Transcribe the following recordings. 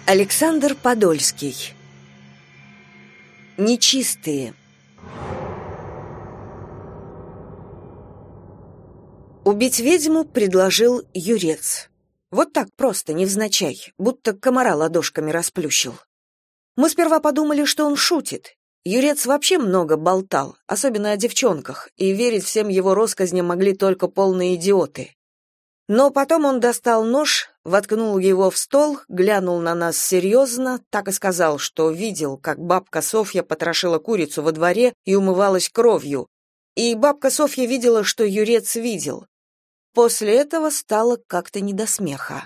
Александр Подольский. Нечистые. Убить ведьму предложил Юрец. Вот так просто, невзначай, будто комара ладошками расплющил. Мы сперва подумали, что он шутит. Юрец вообще много болтал, особенно о девчонках, и верить всем его россказням могли только полные идиоты. Но потом он достал нож, воткнул его в стол, глянул на нас серьезно, так и сказал, что видел, как бабка Софья потрошила курицу во дворе и умывалась кровью. И бабка Софья видела, что Юрец видел. После этого стало как-то не до смеха.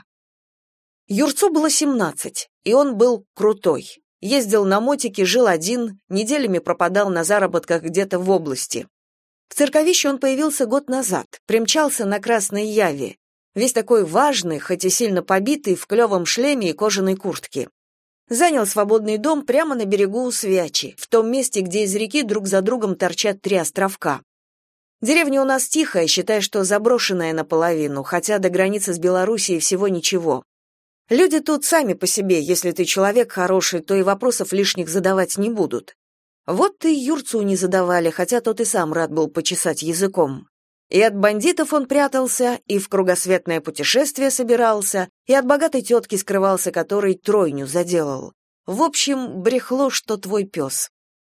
Юрцу было 17, и он был крутой. Ездил на мотике, жил один, неделями пропадал на заработках где-то в области. В Церковище он появился год назад, примчался на Красной Яве. Весь такой важный, хоть и сильно побитый, в клевом шлеме и кожаной куртке. Занял свободный дом прямо на берегу у Свячи, в том месте, где из реки друг за другом торчат 3 островка. Деревня у нас тихая, считай, что заброшенная наполовину, хотя до границы с Белоруссией всего ничего. Люди тут сами по себе, если ты человек хороший, то и вопросов лишних задавать не будут. Вот и Юрцу не задавали, хотя тот и сам рад был почесать языком. И от бандитов он прятался, и в кругосветное путешествие собирался, и от богатой тетки скрывался, который тройню заделал. В общем, брехло, что твой пес.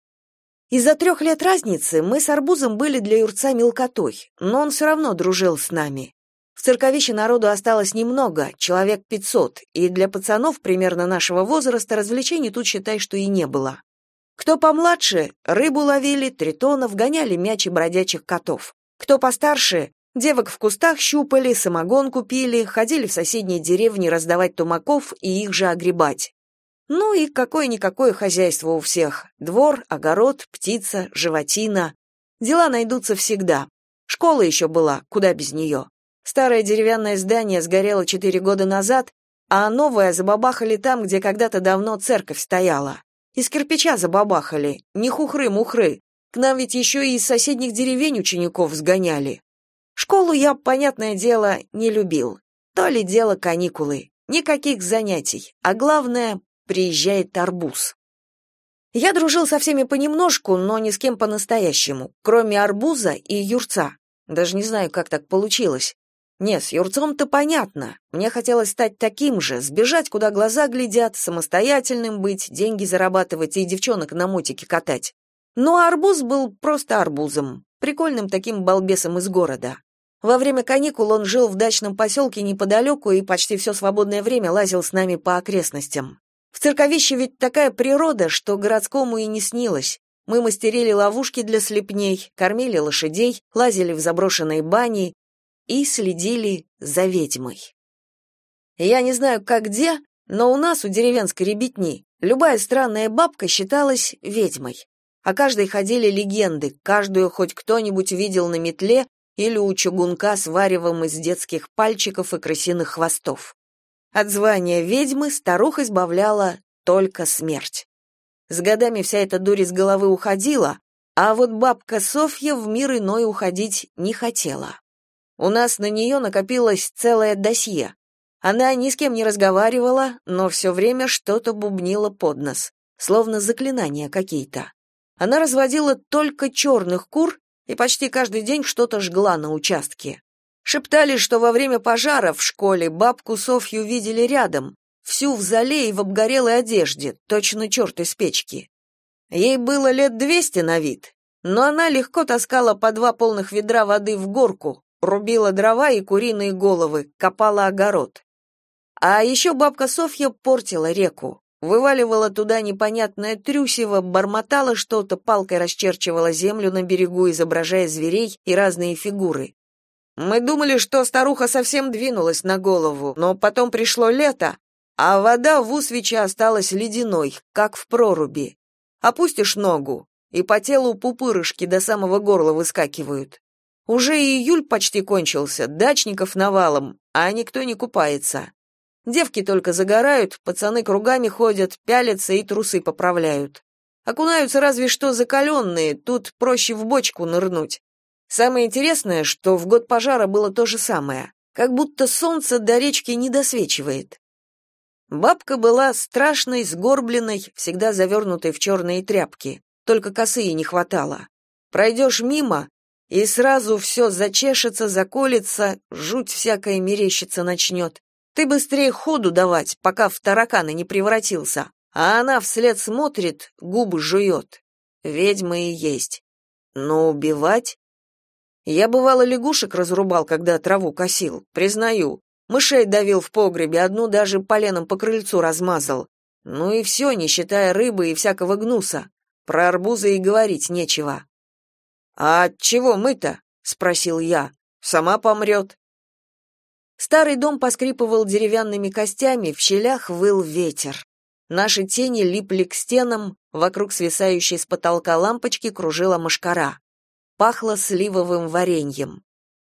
Из-за 3 лет разницы мы с Арбузом были для Юрца мелкотой, но он все равно дружил с нами. В Церковище народу осталось немного, человек 500, и для пацанов примерно нашего возраста развлечений тут, считай, что и не было. Кто помладше, рыбу ловили, тритонов, гоняли мяч и бродячих котов. Кто постарше, девок в кустах щупали, самогонку пили, ходили в соседние деревни раздавать тумаков и их же огребать. Ну и какое-никакое хозяйство у всех. Двор, огород, птица, животина. Дела найдутся всегда. Школа еще была, куда без нее. Старое деревянное здание сгорело 4 года назад, а новое забабахали там, где когда-то давно церковь стояла. Из кирпича забабахали, не хухры-мухры. К нам ведь еще и из соседних деревень учеников сгоняли. Школу я, понятное дело, не любил. То ли дело каникулы. Никаких занятий. А главное, приезжает Арбуз. Я дружил со всеми понемножку, но ни с кем по-настоящему, кроме Арбуза и Юрца. Даже не знаю, как так получилось. Не, с Юрцом-то понятно. Мне хотелось стать таким же, сбежать, куда глаза глядят, самостоятельным быть, деньги зарабатывать и девчонок на мотике катать. Но Арбуз был просто арбузом, прикольным таким балбесом из города. Во время каникул он жил в дачном поселке неподалеку и почти все свободное время лазил с нами по окрестностям. В Церковище ведь такая природа, что городскому и не снилось. Мы мастерили ловушки для слепней, кормили лошадей, лазили в заброшенные бани и следили за ведьмой. Я не знаю, как где, но у нас, у деревенской ребятни, любая странная бабка считалась ведьмой. О каждой ходили легенды, каждую хоть кто-нибудь видел на метле или у чугунка с варевом из детских пальчиков и крысиных хвостов. От звания ведьмы старух избавляла только смерть. С годами вся эта дурь из головы уходила, а вот бабка Софья в мир иной уходить не хотела. У нас на нее накопилось целое досье. Она ни с кем не разговаривала, но все время что-то бубнила под нос, словно заклинания какие-то. Она разводила только черных кур и почти каждый день что-то жгла на участке. Шептали, что во время пожара в школе бабку Софью видели рядом, всю в золе и в обгорелой одежде, точно черт из печки. Ей было лет 200 на вид, но она легко таскала по 2 полных ведра воды в горку, рубила дрова и куриные головы, копала огород. А еще бабка Софья портила реку. Вываливала туда непонятное трюсево, бормотала что-то, палкой расчерчивала землю на берегу, изображая зверей и разные фигуры. Мы думали, что старуха совсем двинулась на голову, но потом пришло лето, а вода в Усвиче осталась ледяной, как в проруби. Опустишь ногу, и по телу пупырышки до самого горла выскакивают. Уже июль почти кончился, дачников навалом, а никто не купается. Девки только загорают, пацаны кругами ходят, пялятся и трусы поправляют. Окунаются разве что закаленные, тут проще в бочку нырнуть. Самое интересное, что в год пожара было то же самое, как будто солнце до речки не досвечивает. Бабка была страшной, сгорбленной, всегда завернутой в черные тряпки, только косые не хватало. Пройдешь мимо, и сразу все зачешется, заколется, жуть всякая мерещится начнет. Ты быстрее ходу давать, пока в таракана не превратился, а она вслед смотрит, губы жует. Ведьма и есть. Но убивать? Я, бывало, лягушек разрубал, когда траву косил, признаю. Мышей давил в погребе, одну даже поленом по крыльцу размазал. Ну и все, не считая рыбы и всякого гнуса. Про арбузы и говорить нечего. «А от чего мы-то?» — спросил я. «Сама помрет». Старый дом поскрипывал деревянными костями, в щелях выл ветер. Наши тени липли к стенам, вокруг свисающей с потолка лампочки кружила мошкара. Пахло сливовым вареньем.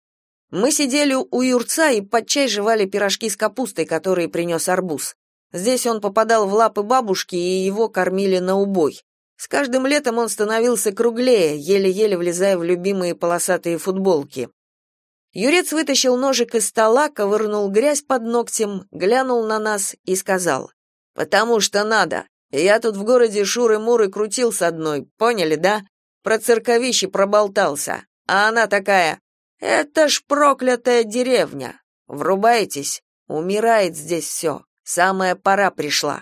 Мы сидели у юрца и под чай жевали пирожки с капустой, которые принес арбуз. Здесь он попадал в лапы бабушки, и его кормили на убой. С каждым летом он становился круглее, еле-еле влезая в любимые полосатые футболки. Юрец вытащил ножик из стола, ковырнул грязь под ногтем, глянул на нас и сказал: «Потому что надо. Я тут в городе шуры-муры крутил с одной, поняли, да? Про церковище проболтался. А она такая: это ж проклятая деревня. Врубаетесь? Умирает здесь все. Самая пора пришла».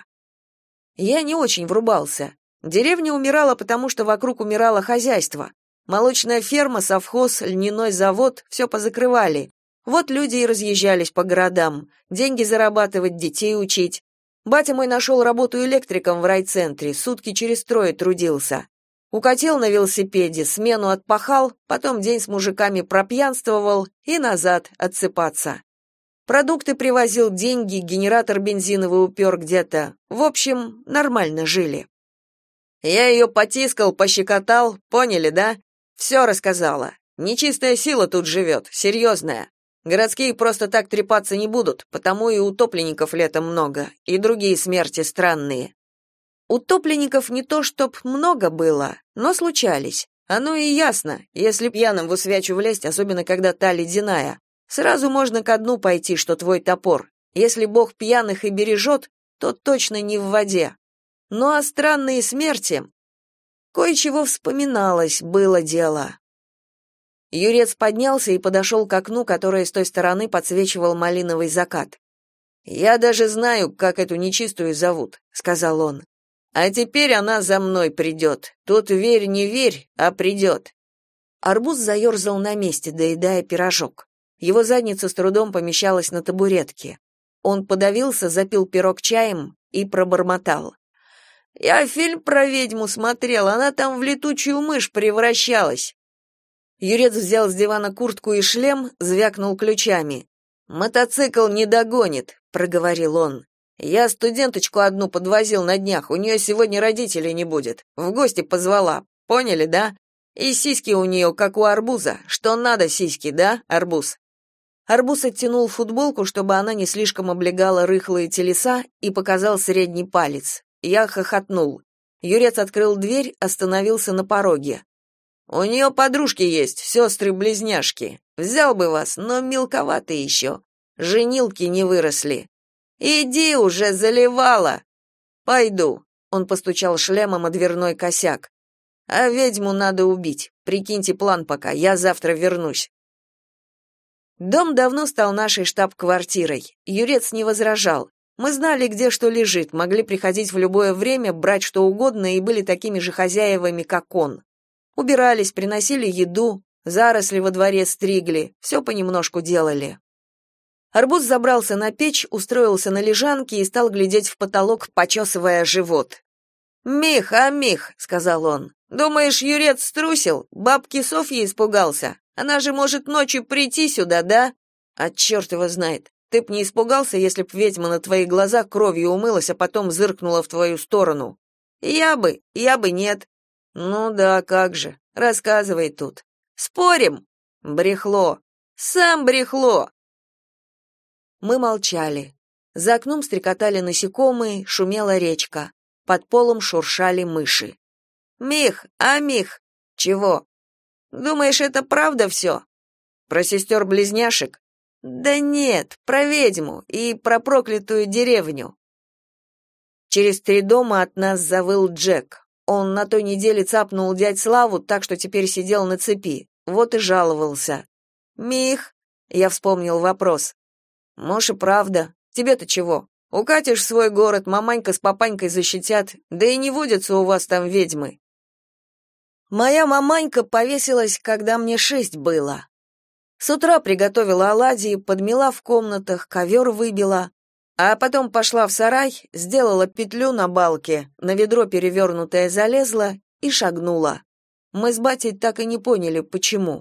Я не очень врубался. Деревня умирала, потому что вокруг умирало хозяйство. Молочная ферма, совхоз, льняной завод — все позакрывали. Вот люди и разъезжались по городам. Деньги зарабатывать, детей учить. Батя мой нашел работу электриком в райцентре, сутки через трое трудился. Укатил на велосипеде, смену отпахал, потом день с мужиками пропьянствовал и назад отсыпаться. Продукты привозил, деньги, генератор бензиновый упер где-то. В общем, нормально жили. Я ее потискал, пощекотал, поняли, да? Все рассказала. Нечистая сила тут живет, серьезная. Городские просто так трепаться не будут, потому и утопленников летом много, и другие смерти странные. Утопленников не то чтоб много было, но случались. Оно и ясно, если пьяным в усвячу влезть, особенно когда та ледяная. Сразу можно ко дну пойти, что твой топор. Если Бог пьяных и бережет, то точно не в воде. Ну а странные смерти... Кое-чего вспоминалось, было дело. Юрец поднялся и подошел к окну, которое с той стороны подсвечивал малиновый закат. «Я даже знаю, как эту нечистую зовут», — сказал он. «А теперь она за мной придет. Тут верь, не верь, а придет». Арбуз заерзал на месте, доедая пирожок. Его задница с трудом помещалась на табуретке. Он подавился, запил пирог чаем и пробормотал: «Я фильм про ведьму смотрел, она там в летучую мышь превращалась». Юрец взял с дивана куртку и шлем, звякнул ключами. «Мотоцикл не догонит», — проговорил он. «Я студенточку одну подвозил на днях, у нее сегодня родителей не будет. В гости позвала, поняли, да? И сиськи у нее, как у арбуза. Что надо сиськи, да, арбуз?» Арбуз оттянул футболку, чтобы она не слишком облегала рыхлые телеса, и показал средний палец. Я хохотнул. Юрец открыл дверь, остановился на пороге. «У нее подружки есть, сестры-близняшки. Взял бы вас, но мелковаты еще. Женилки не выросли. Иди уже, заливала!» «Пойду», — он постучал шлемом о дверной косяк. «А ведьму надо убить. Прикиньте план пока, я завтра вернусь». Дом давно стал нашей штаб-квартирой. Юрец не возражал. Мы знали, где что лежит, могли приходить в любое время, брать что угодно и были такими же хозяевами, как он. Убирались, приносили еду, заросли во дворе стригли, все понемножку делали. Арбуз забрался на печь, устроился на лежанке и стал глядеть в потолок, почесывая живот. «Мих, Мих», — сказал он, — «думаешь, Юрец струсил? Бабки Софьи испугался? Она же может ночью прийти сюда, да? А черт его знает. Ты б не испугался, если б ведьма на твоих глазах кровью умылась, а потом зыркнула в твою сторону? Я бы нет. Ну да, как же. Рассказывай тут. Спорим? Брехло. Сам брехло. Мы молчали. За окном стрекотали насекомые, шумела речка. Под полом шуршали мыши. Мих, Мих. Чего? Думаешь, это правда все? Про сестер-близняшек? Да нет, про ведьму и про проклятую деревню. Через 3 дома от нас завыл Джек. Он на той неделе цапнул дядь Славу так, что теперь сидел на цепи. Вот и жаловался. «Мих», — я вспомнил вопрос. «Может, и правда. Тебе-то чего? Укатишь в свой город, маманька с папанькой защитят, да и не водятся у вас там ведьмы». Моя маманька повесилась, когда мне 6 было. С утра приготовила оладьи, подмела в комнатах, ковер выбила, а потом пошла в сарай, сделала петлю на балке, на ведро перевернутое залезла и шагнула. Мы с батей так и не поняли, почему.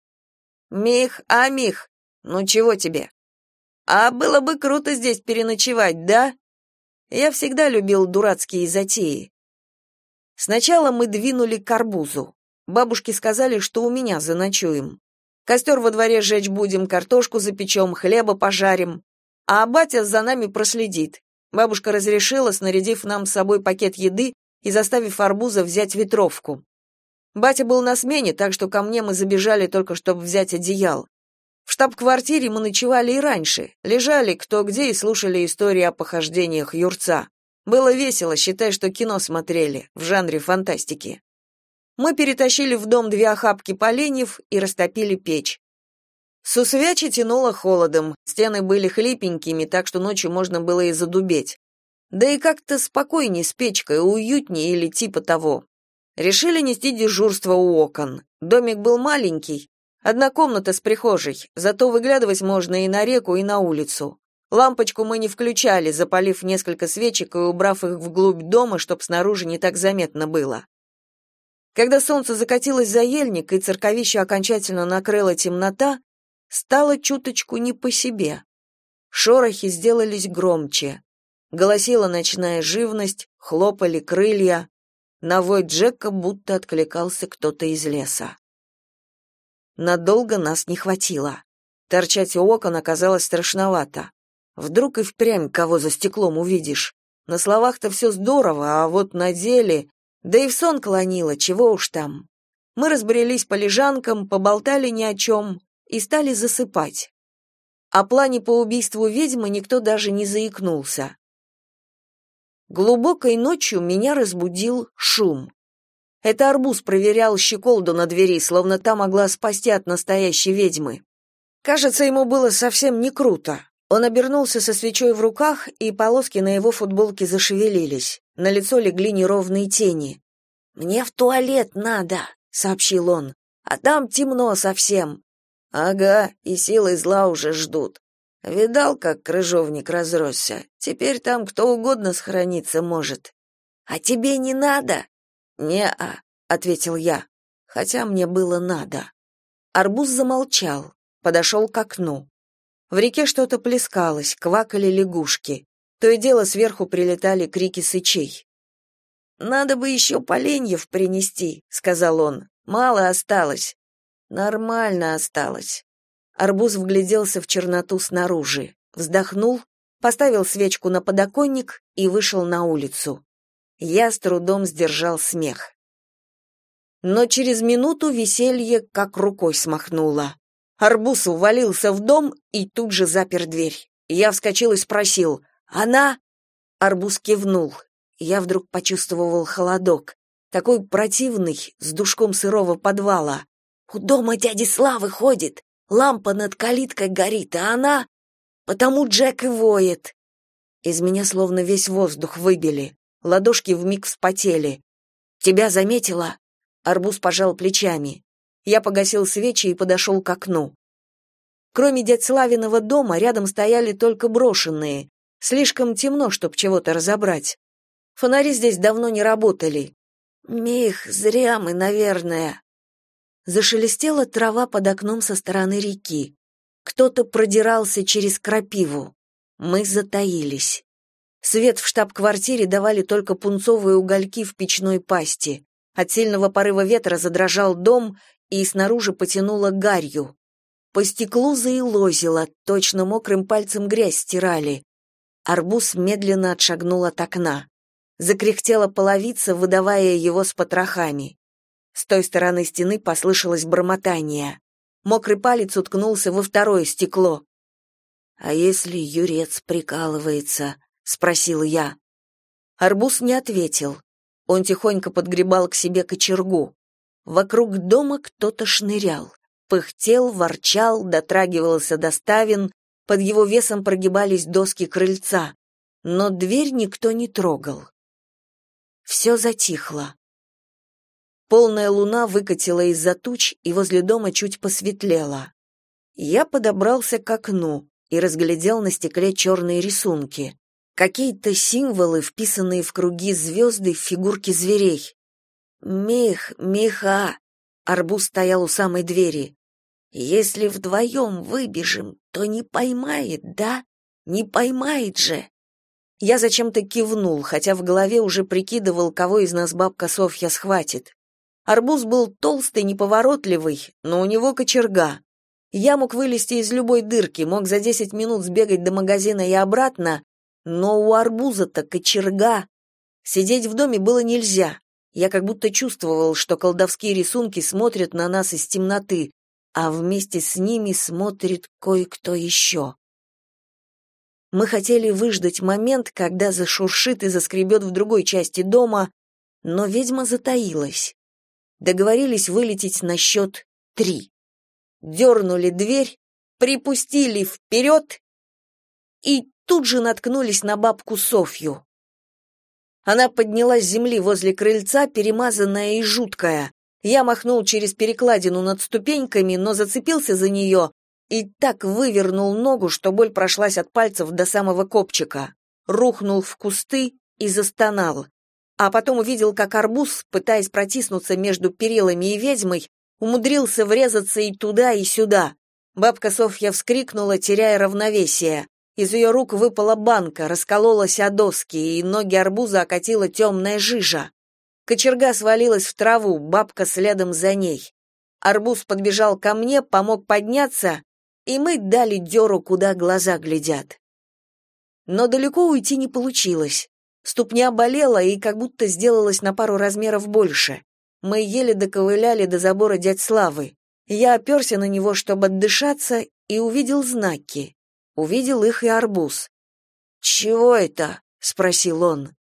«Мих, Мих, ну чего тебе? А было бы круто здесь переночевать, да?» Я всегда любил дурацкие затеи. Сначала мы двинули к арбузу. Бабушки сказали, что у меня заночуем. Костер во дворе жечь будем, картошку запечем, хлеба пожарим. А батя за нами проследит. Бабушка разрешила, снарядив нам с собой пакет еды и заставив арбуза взять ветровку. Батя был на смене, так что ко мне мы забежали только, чтобы взять одеял. В штаб-квартире мы ночевали и раньше, лежали кто где и слушали истории о похождениях Юрца. Было весело, считай, что кино смотрели, в жанре фантастики. Мы перетащили в дом 2 охапки поленьев и растопили печь. С усвячи тянуло холодом, стены были хлипенькими, так что ночью можно было и задубеть. Да и как-то спокойней с печкой, уютнее или типа того. Решили нести дежурство у окон. Домик был маленький, 1 комната с прихожей, зато выглядывать можно и на реку, и на улицу. Лампочку мы не включали, запалив несколько свечек и убрав их вглубь дома, чтоб снаружи не так заметно было. Когда солнце закатилось за ельник и церковище окончательно накрыла темнота, стало чуточку не по себе. Шорохи сделались громче. Голосила ночная живность, хлопали крылья. На вой Джека будто откликался кто-то из леса. Надолго нас не хватило. Торчать у окон оказалось страшновато. Вдруг и впрямь кого за стеклом увидишь. На словах-то все здорово, а вот на деле... Да и в сон клонило, чего уж там. Мы разбрелись по лежанкам, поболтали ни о чем и стали засыпать. О плане по убийству ведьмы никто даже не заикнулся. Глубокой ночью меня разбудил шум. Это арбуз проверял щеколду на двери, словно та могла спасти от настоящей ведьмы. Кажется, ему было совсем не круто. Он обернулся со свечой в руках, и полоски на его футболке зашевелились. На лицо легли неровные тени. «Мне в туалет надо», — сообщил он. «А там темно совсем». «Ага, и силы зла уже ждут. Видал, как крыжовник разросся? Теперь там кто угодно схорониться может». «А тебе не надо?» «Не-а», — ответил я, хотя мне было надо. Арбуз замолчал, подошел к окну. В реке что-то плескалось, квакали лягушки. То и дело сверху прилетали крики сычей. «Надо бы еще поленьев принести», — сказал он. «Мало осталось». «Нормально осталось». Арбуз вгляделся в черноту снаружи, вздохнул, поставил свечку на подоконник и вышел на улицу. Я с трудом сдержал смех. Но через минуту веселье как рукой смахнуло. Арбуз увалился в дом и тут же запер дверь. Я вскочил и спросил: «Она?» Арбуз кивнул. Я вдруг почувствовал холодок, такой противный, с душком сырого подвала. «У дома дяди Славы ходит, лампа над калиткой горит, а она...» «Потому Джек и воет». Из меня словно весь воздух выбили, ладошки вмиг вспотели. «Тебя заметила?» Арбуз пожал плечами. Я погасил свечи и подошел к окну. Кроме дядь Славиного дома, рядом стояли только брошенные. Слишком темно, чтоб чего-то разобрать. Фонари здесь давно не работали. «Мих, зря мы, наверное». Зашелестела трава под окном со стороны реки. Кто-то продирался через крапиву. Мы затаились. Свет в штаб-квартире давали только пунцовые угольки в печной пасти. От сильного порыва ветра задрожал дом, и снаружи потянуло гарью. По стеклу заелозило, точно мокрым пальцем грязь стирали. Арбуз медленно отшагнул от окна. Закряхтела половица, выдавая его с потрохами. С той стороны стены послышалось бормотание. Мокрый палец уткнулся во второе стекло. «А если Юрец прикалывается?» — спросил я. Арбуз не ответил. Он тихонько подгребал к себе кочергу. Вокруг дома кто-то шнырял. Пыхтел, ворчал, дотрагивался до ставен, под его весом прогибались доски крыльца. Но дверь никто не трогал. Все затихло. Полная луна выкатила из-за туч, и возле дома чуть посветлело. Я подобрался к окну и разглядел на стекле черные рисунки. Какие-то символы, вписанные в круги звезды, фигурки зверей. Миха!» Арбуз стоял у самой двери. «Если вдвоем выбежим, то не поймает, да? Не поймает же!» Я зачем-то кивнул, хотя в голове уже прикидывал, кого из нас бабка Софья схватит. Арбуз был толстый, неповоротливый, но у него кочерга. Я мог вылезти из любой дырки, мог за 10 минут сбегать до магазина и обратно, но у арбуза-то кочерга. Сидеть в доме было нельзя. Я как будто чувствовал, что колдовские рисунки смотрят на нас из темноты, а вместе с ними смотрит кое-кто еще. Мы хотели выждать момент, когда зашуршит и заскребет в другой части дома, но ведьма затаилась. Договорились вылететь на счет 3. Дернули дверь, припустили вперед и тут же наткнулись на бабку Софью. Она поднялась с земли возле крыльца, перемазанная и жуткая. Я махнул через перекладину над ступеньками, но зацепился за нее и так вывернул ногу, что боль прошлась от пальцев до самого копчика. Рухнул в кусты и застонал. А потом увидел, как арбуз, пытаясь протиснуться между перилами и ведьмой, умудрился врезаться и туда, и сюда. Бабка Софья вскрикнула, теряя равновесие. Из ее рук выпала банка, раскололась о доски, и ноги арбуза окатила темная жижа. Кочерга свалилась в траву, бабка следом за ней. Арбуз подбежал ко мне, помог подняться, и мы дали дёру, куда глаза глядят. Но далеко уйти не получилось. Ступня болела и как будто сделалась на пару размеров больше. Мы еле доковыляли до забора дядь Славы. Я оперся на него, чтобы отдышаться, и увидел знаки. Увидел их и арбуз. «Чего это?» — спросил он.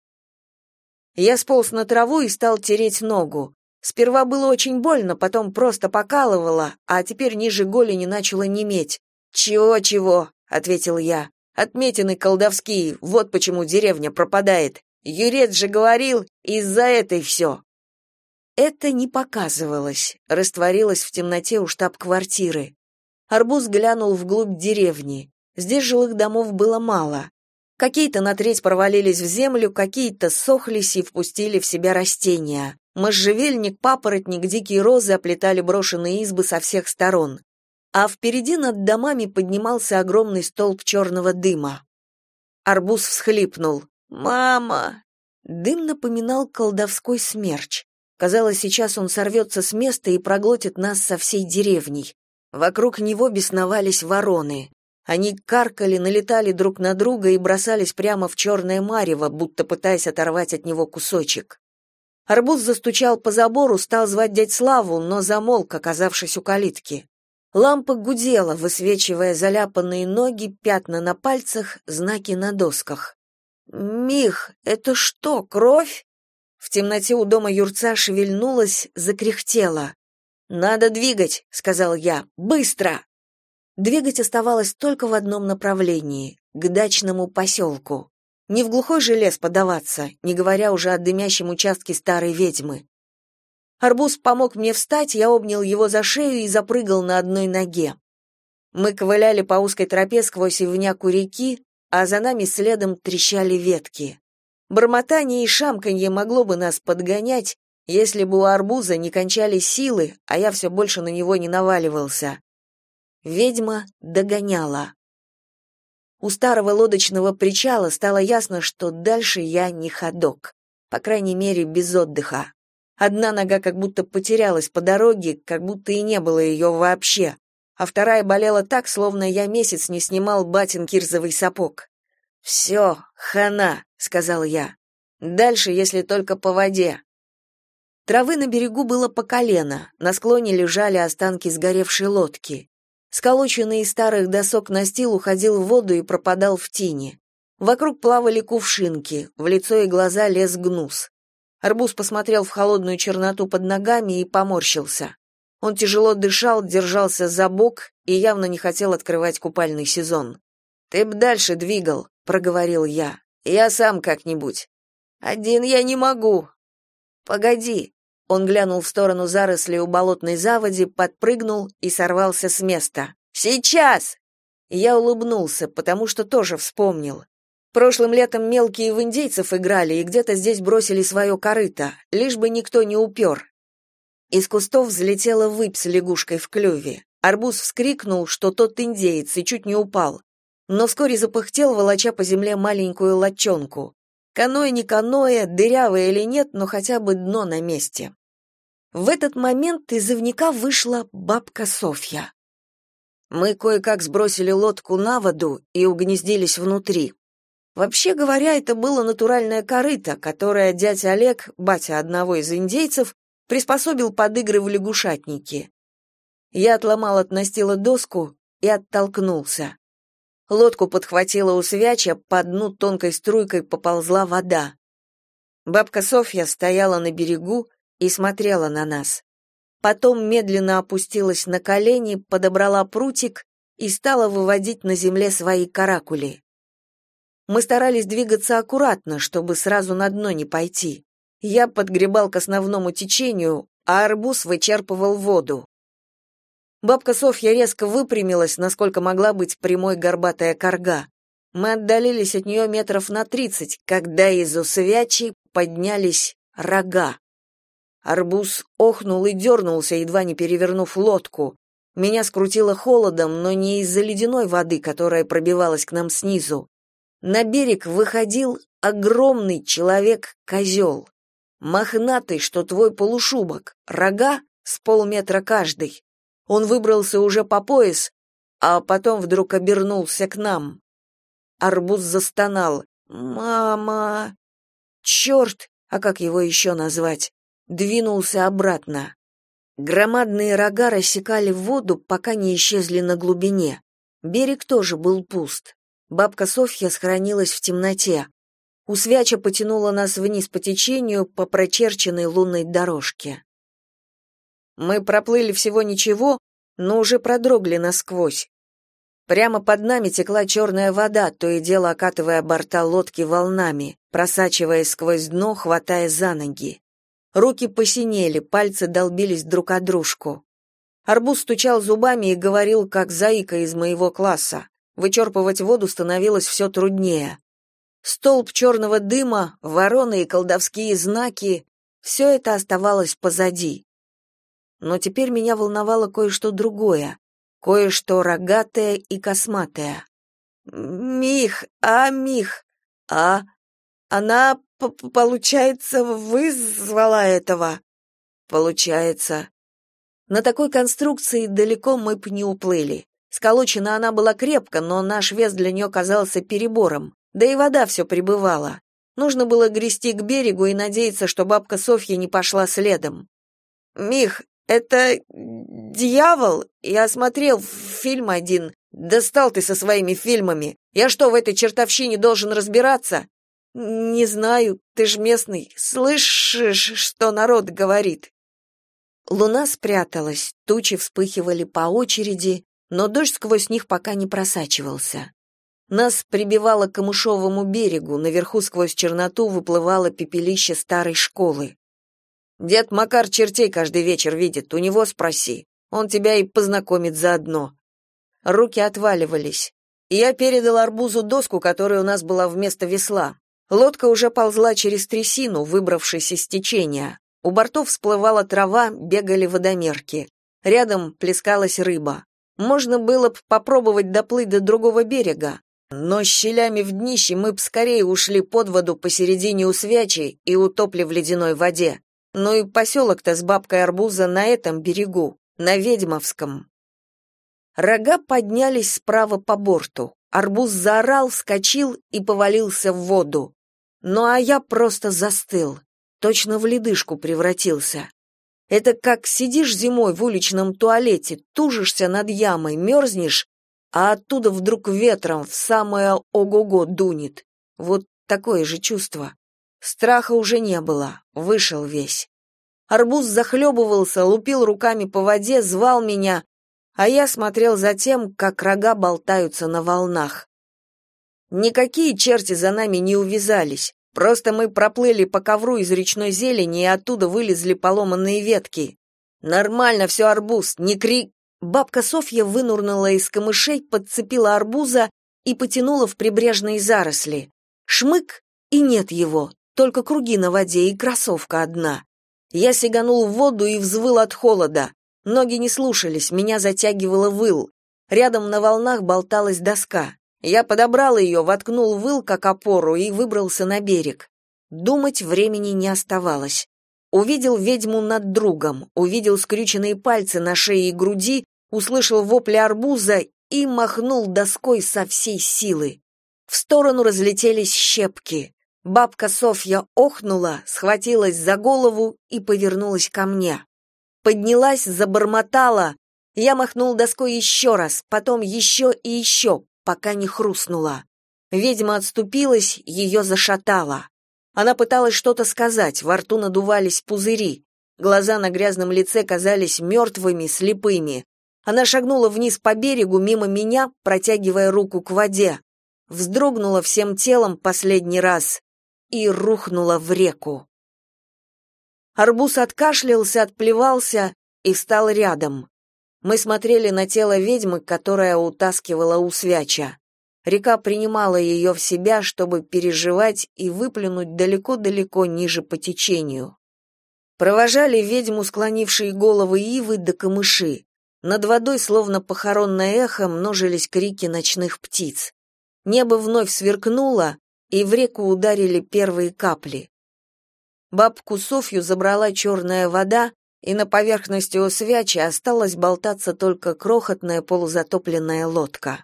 Я сполз на траву и стал тереть ногу. Сперва было очень больно, потом просто покалывало, а теперь ниже голени начало неметь. «Чего-чего?» — ответил я. «Отметины колдовские, вот почему деревня пропадает. Юрец же говорил, из-за этой все». Это не показывалось, растворилось в темноте у штаб-квартиры. Арбуз глянул вглубь деревни. Здесь жилых домов было мало. Какие-то на треть провалились в землю, какие-то сохлись и впустили в себя растения. Можжевельник, папоротник, дикие розы оплетали брошенные избы со всех сторон. А впереди над домами поднимался огромный столб черного дыма. Арбуз всхлипнул. «Мама!» Дым напоминал колдовской смерч. Казалось, сейчас он сорвется с места и проглотит нас со всей деревней. Вокруг него бесновались вороны. Они каркали, налетали друг на друга и бросались прямо в черное марево, будто пытаясь оторвать от него кусочек. Арбуз застучал по забору, стал звать дядь Славу, но замолк, оказавшись у калитки. Лампа гудела, высвечивая заляпанные ноги, пятна на пальцах, знаки на досках. «Мих, это что, кровь?» В темноте у дома юрца шевельнулась, закряхтела. «Надо двигать», — сказал я, — «быстро!» Двигать оставалось только в одном направлении — к дачному поселку. Не в глухой же лес подаваться, не говоря уже о дымящем участке старой ведьмы. Арбуз помог мне встать, я обнял его за шею и запрыгал на одной ноге. Мы ковыляли по узкой тропе сквозь ивняк у реки, а за нами следом трещали ветки. Бормотание и шамканье могло бы нас подгонять, если бы у арбуза не кончались силы, а я все больше на него не наваливался. Ведьма догоняла. У старого лодочного причала стало ясно, что дальше я не ходок, по крайней мере, без отдыха. Одна нога как будто потерялась по дороге, как будто и не было ее вообще, а вторая болела так, словно я месяц не снимал батин кирзовый сапог. «Все, хана», — сказал я. «Дальше, если только по воде». Травы на берегу было по колено, на склоне лежали останки сгоревшей лодки. Сколоченный из старых досок настил уходил в воду и пропадал в тине. Вокруг плавали кувшинки, в лицо и глаза лез гнус. Арбуз посмотрел в холодную черноту под ногами и поморщился. Он тяжело дышал, держался за бок и явно не хотел открывать купальный сезон. «Ты б дальше двигал», — проговорил я. «Я сам как-нибудь». «Один я не могу». «Погоди». Он глянул в сторону зарослей у болотной заводи, подпрыгнул и сорвался с места. «Сейчас!» Я улыбнулся, потому что тоже вспомнил. Прошлым летом мелкие в индейцев играли и где-то здесь бросили свое корыто, лишь бы никто не упер. Из кустов взлетела выпь с лягушкой в клюве. Арбуз вскрикнул, что тот индеец, и чуть не упал. Но вскоре запыхтел, волоча по земле маленькую лодчонку. Каноэ не каноэ, дырявое или нет, но хотя бы дно на месте. В этот момент из ивника вышла бабка Софья. Мы кое-как сбросили лодку на воду и угнездились внутри. Вообще говоря, это было натуральное корыто, которое дядя Олег, батя одного из индейцев, приспособил под игры в лягушатники. Я отломал от настила доску и оттолкнулся. Лодку подхватила у свяча, по дну тонкой струйкой поползла вода. Бабка Софья стояла на берегу и смотрела на нас. Потом медленно опустилась на колени, подобрала прутик и стала выводить на земле свои каракули. Мы старались двигаться аккуратно, чтобы сразу на дно не пойти. Я подгребал к основному течению, а арбуз вычерпывал воду. Бабка Софья резко выпрямилась, насколько могла быть прямой горбатая корга. Мы отдалились от нее метров на 30, когда из усвячи поднялись рога. Арбуз охнул и дернулся, едва не перевернув лодку. Меня скрутило холодом, но не из-за ледяной воды, которая пробивалась к нам снизу. На берег выходил огромный человек-козел. Мохнатый, что твой полушубок, рога с полметра каждый. Он выбрался уже по пояс, а потом вдруг обернулся к нам. Арбуз застонал. «Мама!» «Черт!» а как его еще назвать? Двинулся обратно. Громадные рога рассекали воду, пока не исчезли на глубине. Берег тоже был пуст. Бабка Софья схоронилась в темноте. Усвяча потянула нас вниз по течению по прочерченной лунной дорожке. Мы проплыли всего ничего, но уже продрогли насквозь. Прямо под нами текла черная вода, то и дело окатывая борта лодки волнами, просачиваясь сквозь дно, хватая за ноги. Руки посинели, пальцы долбились друг о дружку. Арбуз стучал зубами и говорил, как заика из моего класса. Вычерпывать воду становилось все труднее. Столб черного дыма, вороны и колдовские знаки — все это оставалось позади. Но теперь меня волновало кое-что другое, кое-что рогатое и косматое. «Мих, она, получается, вызвала этого?» «Получается». На такой конструкции далеко мы б не уплыли. Сколочена она была крепко, но наш вес для нее казался перебором, да и вода все прибывала. Нужно было грести к берегу и надеяться, что бабка Софья не пошла следом. «Мих, это дьявол? Я смотрел фильм один. Достал ты со своими фильмами. Я что, в этой чертовщине должен разбираться?» «Не знаю, ты ж местный. Слышишь, что народ говорит?» Луна спряталась, тучи вспыхивали по очереди, но дождь сквозь них пока не просачивался. Нас прибивало к камышовому берегу, наверху сквозь черноту выплывало пепелище старой школы. «Дед Макар чертей каждый вечер видит, у него спроси. Он тебя и познакомит заодно». Руки отваливались. Я передал арбузу доску, которая у нас была вместо весла. Лодка уже ползла через трясину, выбравшись из течения. У бортов всплывала трава, бегали водомерки. Рядом плескалась рыба. Можно было б попробовать доплыть до другого берега, но щелями в днище мы б скорее ушли под воду посередине усвячи и утопли в ледяной воде. Ну и поселок-то с бабкой арбуза на этом берегу, на Ведьмовском. Рога поднялись справа по борту. Арбуз заорал, вскочил и повалился в воду. Ну а я просто застыл, точно в ледышку превратился. Это как сидишь зимой в уличном туалете, тужишься над ямой, мерзнешь, а оттуда вдруг ветром в самое ого-го дунет. Вот такое же чувство. Страха уже не было, вышел весь. Арбуз захлебывался, лупил руками по воде, звал меня, а я смотрел за тем, как рога болтаются на волнах. Никакие черти за нами не увязались, просто мы проплыли по ковру из речной зелени, и оттуда вылезли поломанные ветки. Нормально все, арбуз, не кри... Бабка Софья вынурнула из камышей, подцепила арбуза и потянула в прибрежные заросли. Шмык, и нет его, только круги на воде и кроссовка одна. Я сиганул в воду и взвыл от холода. Ноги не слушались, меня затягивало выл. Рядом на волнах болталась доска. Я подобрал ее, воткнул выл как опору и выбрался на берег. Думать времени не оставалось. Увидел ведьму над другом, увидел скрюченные пальцы на шее и груди, услышал вопли арбуза и махнул доской со всей силы. В сторону разлетелись щепки. Бабка Софья охнула, схватилась за голову и повернулась ко мне. Поднялась, забормотала. Я махнул доской еще раз, потом еще и еще, пока не хрустнула. Ведьма отступилась, ее зашатало. Она пыталась что-то сказать, во рту надувались пузыри. Глаза на грязном лице казались мертвыми, слепыми. Она шагнула вниз по берегу мимо меня, протягивая руку к воде. Вздрогнула всем телом последний раз и рухнула в реку. Арбуз откашлялся, отплевался и встал рядом. Мы смотрели на тело ведьмы, которая утаскивала усвяча. Река принимала ее в себя, чтобы переживать и выплюнуть далеко-далеко ниже по течению. Провожали ведьму, склонившие головы ивы да камыши. Над водой, словно похоронное эхо, множились крики ночных птиц. Небо вновь сверкнуло, и в реку ударили первые капли. Бабку Софью забрала черная вода, и на поверхности усвячи осталась болтаться только крохотная полузатопленная лодка.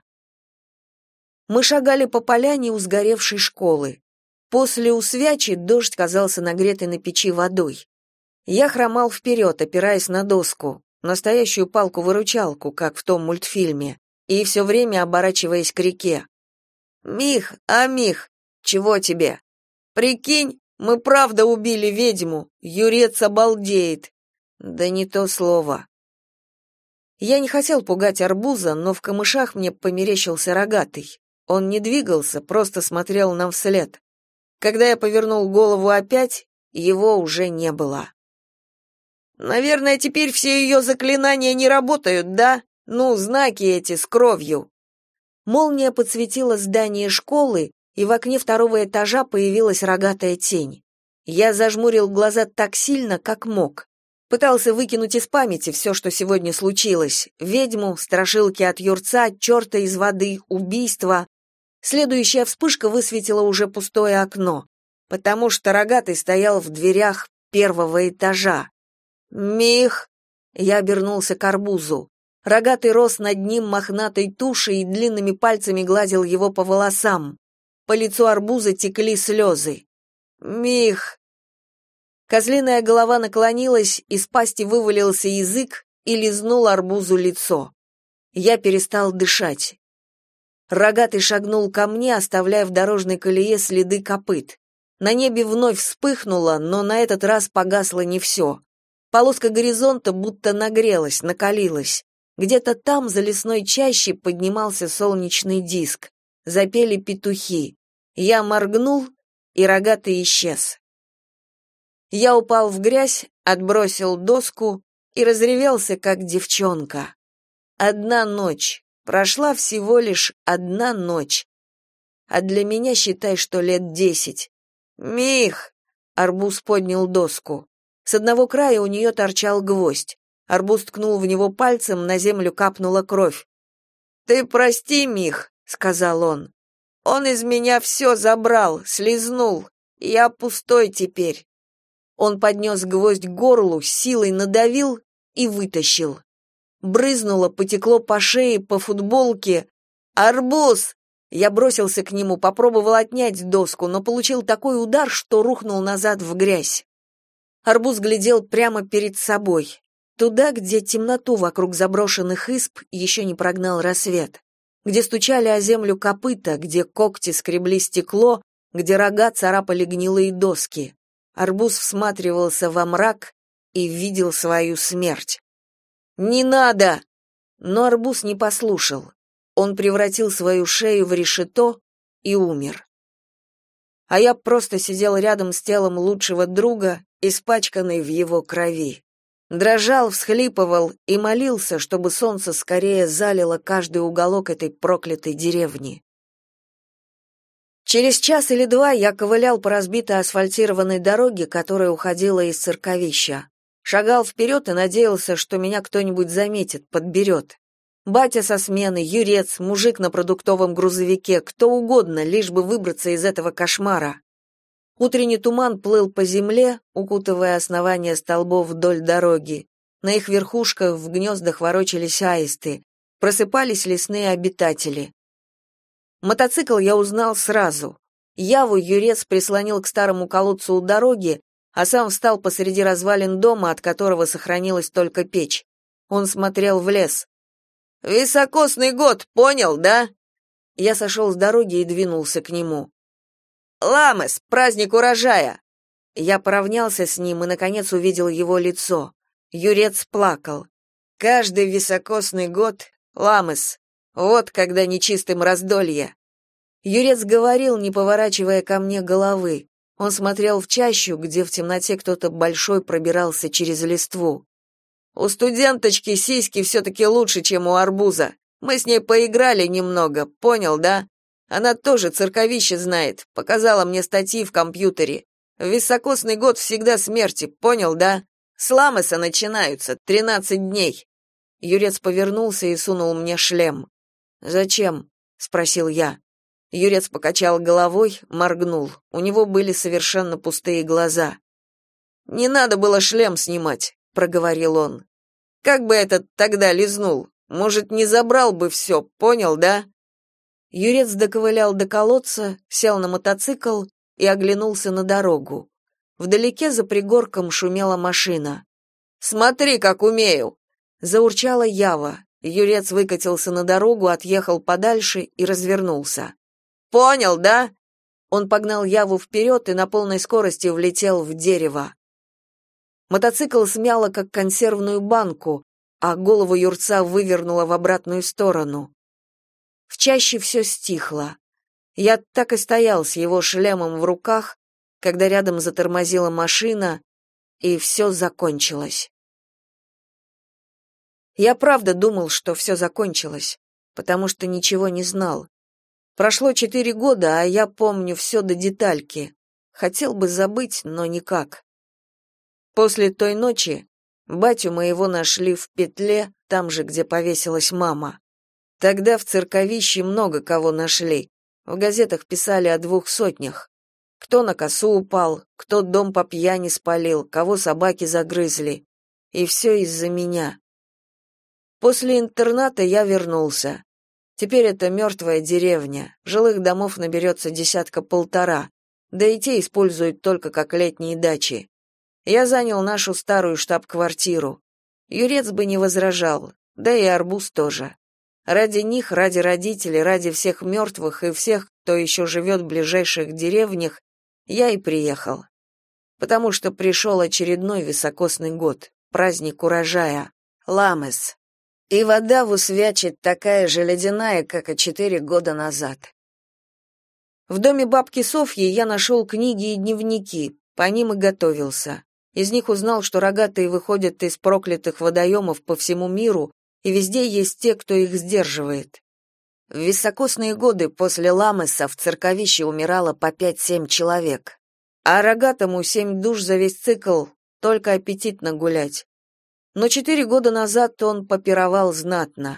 Мы шагали по поляне у сгоревшей школы. После усвячи дождь казался нагретой на печи водой. Я хромал вперед, опираясь на доску, настоящую палку-выручалку, как в том мультфильме, и все время оборачиваясь к реке. «Мих, Мих, чего тебе? Прикинь, мы правда убили ведьму, Юрец обалдеет». Да не то слово. Я не хотел пугать арбуза, но в камышах мне померещился рогатый. Он не двигался, просто смотрел нам вслед. Когда я повернул голову опять, его уже не было. «Наверное, теперь все ее заклинания не работают, да? Ну, знаки эти с кровью». Молния подсветила здание школы, и в окне второго этажа появилась рогатая тень. Я зажмурил глаза так сильно, как мог. Пытался выкинуть из памяти все, что сегодня случилось. Ведьму, страшилки от юрца, черта из воды, убийство. Следующая вспышка высветила уже пустое окно, потому что рогатый стоял в дверях первого этажа. «Мих!» Я обернулся к арбузу. Рогатый рос над ним мохнатой тушей и длинными пальцами гладил его по волосам. По лицу арбуза текли слезы. «Мих!» Козлиная голова наклонилась, из пасти вывалился язык и лизнул арбузу лицо. Я перестал дышать. Рогатый шагнул ко мне, оставляя в дорожной колее следы копыт. На небе вновь вспыхнуло, но на этот раз погасло не все. Полоска горизонта будто нагрелась, накалилась. Где-то там, за лесной чащей, поднимался солнечный диск. Запели петухи. Я моргнул, и рогатый исчез. Я упал в грязь, отбросил доску и разревелся, как девчонка. Одна ночь. Прошла всего лишь одна ночь. А для меня, считай, что лет 10. «Мих!» — арбуз поднял доску. С одного края у нее торчал гвоздь. Арбуз ткнул в него пальцем, на землю капнула кровь. «Ты прости, Мих», — сказал он. «Он из меня все забрал, слизнул. Я пустой теперь». Он поднес гвоздь к горлу, силой надавил и вытащил. Брызнуло, потекло по шее, по футболке. «Арбуз!» Я бросился к нему, попробовал отнять доску, но получил такой удар, что рухнул назад в грязь. Арбуз глядел прямо перед собой, туда, где темноту вокруг заброшенных изб еще не прогнал рассвет, где стучали о землю копыта, где когти скребли стекло, где рога царапали гнилые доски. Арбуз всматривался во мрак и видел свою смерть. «Не надо!» Но арбуз не послушал. Он превратил свою шею в решето и умер. А я просто сидел рядом с телом лучшего друга, испачканный в его крови. Дрожал, всхлипывал и молился, чтобы солнце скорее залило каждый уголок этой проклятой деревни. Через час или два я ковылял по разбитой асфальтированной дороге, которая уходила из церковища. Шагал вперед и надеялся, что меня кто-нибудь заметит, подберет. Батя со смены, Юрец, мужик на продуктовом грузовике, кто угодно, лишь бы выбраться из этого кошмара. Утренний туман плыл по земле, укутывая основания столбов вдоль дороги. На их верхушках в гнездах ворочались аисты. Просыпались лесные обитатели. Мотоцикл я узнал сразу. Яву Юрец прислонил к старому колодцу у дороги, а сам встал посреди развалин дома, от которого сохранилась только печь. Он смотрел в лес. «Високосный год, понял, да?» Я сошел с дороги и двинулся к нему. «Ламес, праздник урожая!» Я поравнялся с ним и, наконец, увидел его лицо. Юрец плакал. «Каждый високосный год, Ламес, вот когда нечистым раздолье». Юрец говорил, не поворачивая ко мне головы. Он смотрел в чащу, где в темноте кто-то большой пробирался через листву. «У студенточки сиськи все-таки лучше, чем у арбуза. Мы с ней поиграли немного, понял, да? Она тоже церковище знает, показала мне статьи в компьютере. В високосный год всегда смерти, понял, да? С Ламеса начинаются, 13 дней». Юрец повернулся и сунул мне шлем. «Зачем?» — спросил я. Юрец покачал головой, моргнул. У него были совершенно пустые глаза. «Не надо было шлем снимать», — проговорил он. «Как бы этот тогда лизнул? Может, не забрал бы все, понял, да?» Юрец доковылял до колодца, сел на мотоцикл и оглянулся на дорогу. Вдалеке за пригорком шумела машина. «Смотри, как умею!» Заурчала Ява. Юрец выкатился на дорогу, отъехал подальше и развернулся. «Понял, да?» Он погнал Яву вперед и на полной скорости влетел в дерево. Мотоцикл смяло, как консервную банку, а голову Юрца вывернуло в обратную сторону. В чаще все стихло. Я так и стоял с его шлемом в руках, когда рядом затормозила машина, и все закончилось. Я правда думал, что все закончилось, потому что ничего не знал. Прошло 4 года, а я помню все до детальки. Хотел бы забыть, но никак. После той ночи батю моего нашли в петле, там же, где повесилась мама. Тогда в церковище много кого нашли. В газетах писали о 200. Кто на косу упал, кто дом по пьяни спалил, кого собаки загрызли. И все из-за меня. После интерната я вернулся. Теперь это мертвая деревня. Жилых домов наберется 10-1.5, да и те используют только как летние дачи. Я занял нашу старую штаб-квартиру. Юрец бы не возражал, да и арбуз тоже. Ради них, ради родителей, ради всех мертвых и всех, кто еще живет в ближайших деревнях, я и приехал. Потому что пришел очередной високосный год, праздник урожая, Ламес. И вода в Усвяче такая же ледяная, как и 4 года назад. В доме бабки Софьи я нашел книги и дневники, по ним и готовился. Из них узнал, что рогатые выходят из проклятых водоемов по всему миру, и везде есть те, кто их сдерживает. В високосные годы после Ламеса в церковище умирало по 5-7 человек, а рогатому 7 душ за весь цикл, только аппетитно гулять. Но 4 года назад он попировал знатно.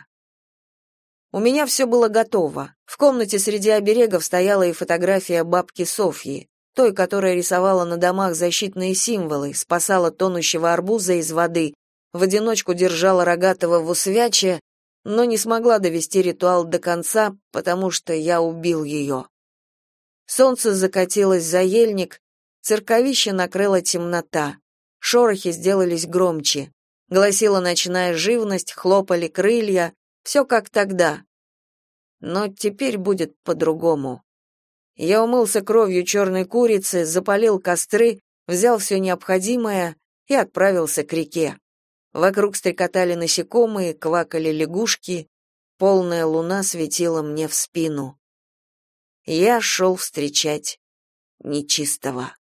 У меня все было готово. В комнате среди оберегов стояла и фотография бабки Софьи, той, которая рисовала на домах защитные символы, спасала тонущего арбуза из воды, в одиночку держала рогатого в Усвяче, но не смогла довести ритуал до конца, потому что я убил ее. Солнце закатилось за ельник, церковище накрыла темнота, шорохи сделались громче. Гласила ночная живность, хлопали крылья, все как тогда. Но теперь будет по-другому. Я умылся кровью черной курицы, запалил костры, взял все необходимое и отправился к реке. Вокруг стрекотали насекомые, квакали лягушки, полная луна светила мне в спину. Я шел встречать нечистого.